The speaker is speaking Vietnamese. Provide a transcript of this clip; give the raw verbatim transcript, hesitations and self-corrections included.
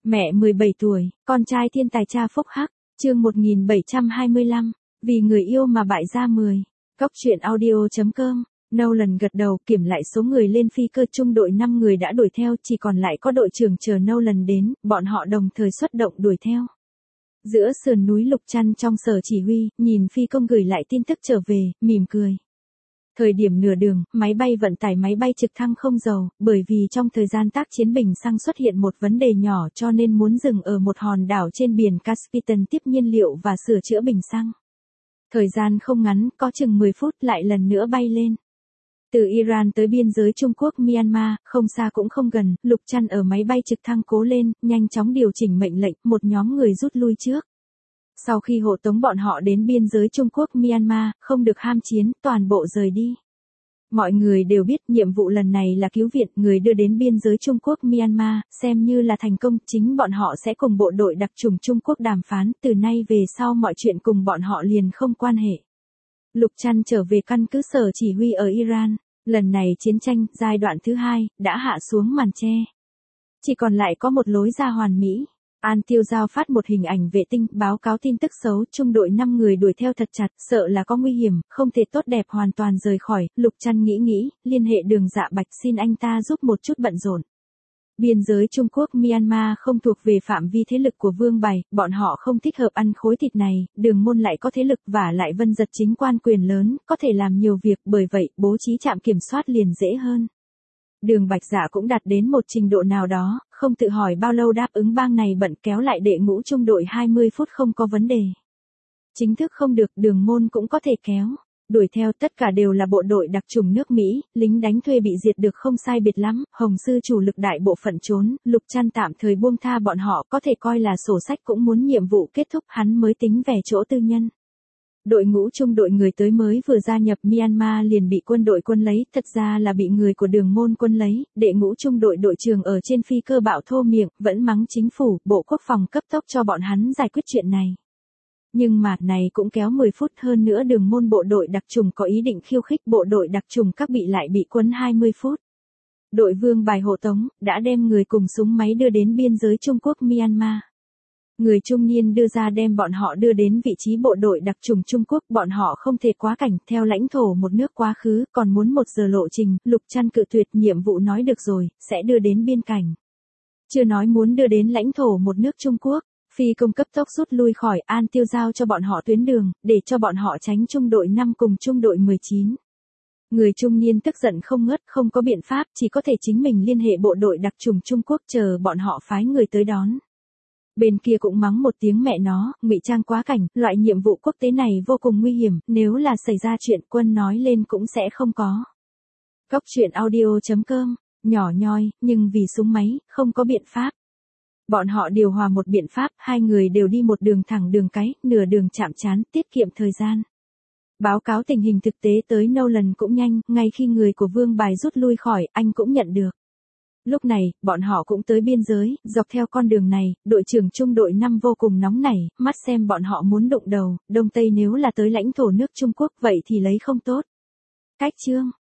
Mẹ mười bảy tuổi, con trai thiên tài cha phúc hắc, chương một nghìn bảy trăm hai mươi lăm, vì người yêu mà bại gia mười. Góc truyện audio.com, Nolan gật đầu kiểm lại số người lên phi cơ trung đội năm người đã đuổi theo, chỉ còn lại có đội trưởng chờ Nolan đến, bọn họ đồng thời xuất động đuổi theo. Giữa sườn núi Lục Trăn trong sở chỉ huy, nhìn phi công gửi lại tin tức trở về, mỉm cười. Thời điểm nửa đường, máy bay vận tải máy bay trực thăng không dầu, bởi vì trong thời gian tác chiến bình xăng xuất hiện một vấn đề nhỏ cho nên muốn dừng ở một hòn đảo trên biển Caspian tiếp nhiên liệu và sửa chữa bình xăng. Thời gian không ngắn, có chừng mười phút lại lần nữa bay lên. Từ Iran tới biên giới Trung Quốc Myanmar, không xa cũng không gần, Lục Trăn ở máy bay trực thăng cố lên, nhanh chóng điều chỉnh mệnh lệnh, một nhóm người rút lui trước. Sau khi hộ tống bọn họ đến biên giới Trung Quốc Myanmar, không được ham chiến, toàn bộ rời đi. Mọi người đều biết nhiệm vụ lần này là cứu viện người đưa đến biên giới Trung Quốc Myanmar, xem như là thành công, chính bọn họ sẽ cùng bộ đội đặc chủng Trung Quốc đàm phán, từ nay về sau mọi chuyện cùng bọn họ liền không quan hệ. Lục Trăn trở về căn cứ sở chỉ huy ở Iran, lần này chiến tranh, giai đoạn thứ hai, đã hạ xuống màn che. Chỉ còn lại có một lối ra hoàn mỹ. An Tiêu Giao phát một hình ảnh vệ tinh, báo cáo tin tức xấu, trung đội năm người đuổi theo thật chặt, sợ là có nguy hiểm, không thể tốt đẹp hoàn toàn rời khỏi. Lục Trăn nghĩ nghĩ, liên hệ Đường Dạ Bạch xin anh ta giúp một chút bận rộn. Biên giới Trung Quốc Myanmar không thuộc về phạm vi thế lực của Vương Bài, bọn họ không thích hợp ăn khối thịt này, Đường Môn lại có thế lực và lại Vân Giật chính quan quyền lớn, có thể làm nhiều việc, bởi vậy bố trí trạm kiểm soát liền dễ hơn. Đường Bạch Dạ cũng đạt đến một trình độ nào đó, không tự hỏi bao lâu đáp ứng bang này bận kéo lại đệ ngũ trung đội hai mươi phút không có vấn đề. Chính thức không được, Đường Môn cũng có thể kéo. Đuổi theo tất cả đều là bộ đội đặc chủng nước Mỹ, lính đánh thuê bị diệt được không sai biệt lắm, Hồng Sư chủ lực đại bộ phận trốn, Lục Trăn tạm thời buông tha bọn họ, có thể coi là sổ sách cũng muốn nhiệm vụ kết thúc, hắn mới tính về chỗ tư nhân. Đội ngũ trung đội người tới mới vừa gia nhập Myanmar liền bị quân đội quân lấy, thật ra là bị người của Đường Môn quân lấy, đệ ngũ trung đội đội trưởng ở trên phi cơ bạo thô miệng, vẫn mắng chính phủ, bộ quốc phòng cấp tốc cho bọn hắn giải quyết chuyện này. Nhưng mà, này cũng kéo mười phút, hơn nữa Đường Môn bộ đội đặc chủng có ý định khiêu khích bộ đội đặc chủng các bị lại bị quấn hai mươi phút. Đội Vương Bài hộ tống, đã đem người cùng súng máy đưa đến biên giới Trung Quốc Myanmar. Người trung niên đưa ra đem bọn họ đưa đến vị trí bộ đội đặc chủng Trung Quốc, bọn họ không thể quá cảnh, theo lãnh thổ một nước quá khứ, còn muốn một giờ lộ trình, Lục Trăn cự tuyệt, nhiệm vụ nói được rồi, sẽ đưa đến biên cảnh. Chưa nói muốn đưa đến lãnh thổ một nước Trung Quốc, phi công cấp tốc rút lui khỏi, An Tiêu giao cho bọn họ tuyến đường, để cho bọn họ tránh trung đội năm cùng trung đội mười chín. Người trung niên tức giận không ngớt, không có biện pháp, chỉ có thể chính mình liên hệ bộ đội đặc chủng Trung Quốc chờ bọn họ phái người tới đón. Bên kia cũng mắng một tiếng mẹ nó, ngụy trang quá cảnh, loại nhiệm vụ quốc tế này vô cùng nguy hiểm, nếu là xảy ra chuyện quân nói lên cũng sẽ không có. Góc truyện audio.com, nhỏ nhoi, nhưng vì súng máy, không có biện pháp. Bọn họ điều hòa một biện pháp, hai người đều đi một đường thẳng đường cái, nửa đường chạm trán, tiết kiệm thời gian. Báo cáo tình hình thực tế tới Nolan cũng nhanh, ngay khi người của Vương Bài rút lui khỏi, anh cũng nhận được. Lúc này, bọn họ cũng tới biên giới, dọc theo con đường này, đội trưởng trung đội năm vô cùng nóng nảy, mắt xem bọn họ muốn đụng đầu, Đông Tây nếu là tới lãnh thổ nước Trung Quốc vậy thì lấy không tốt. Cách chương.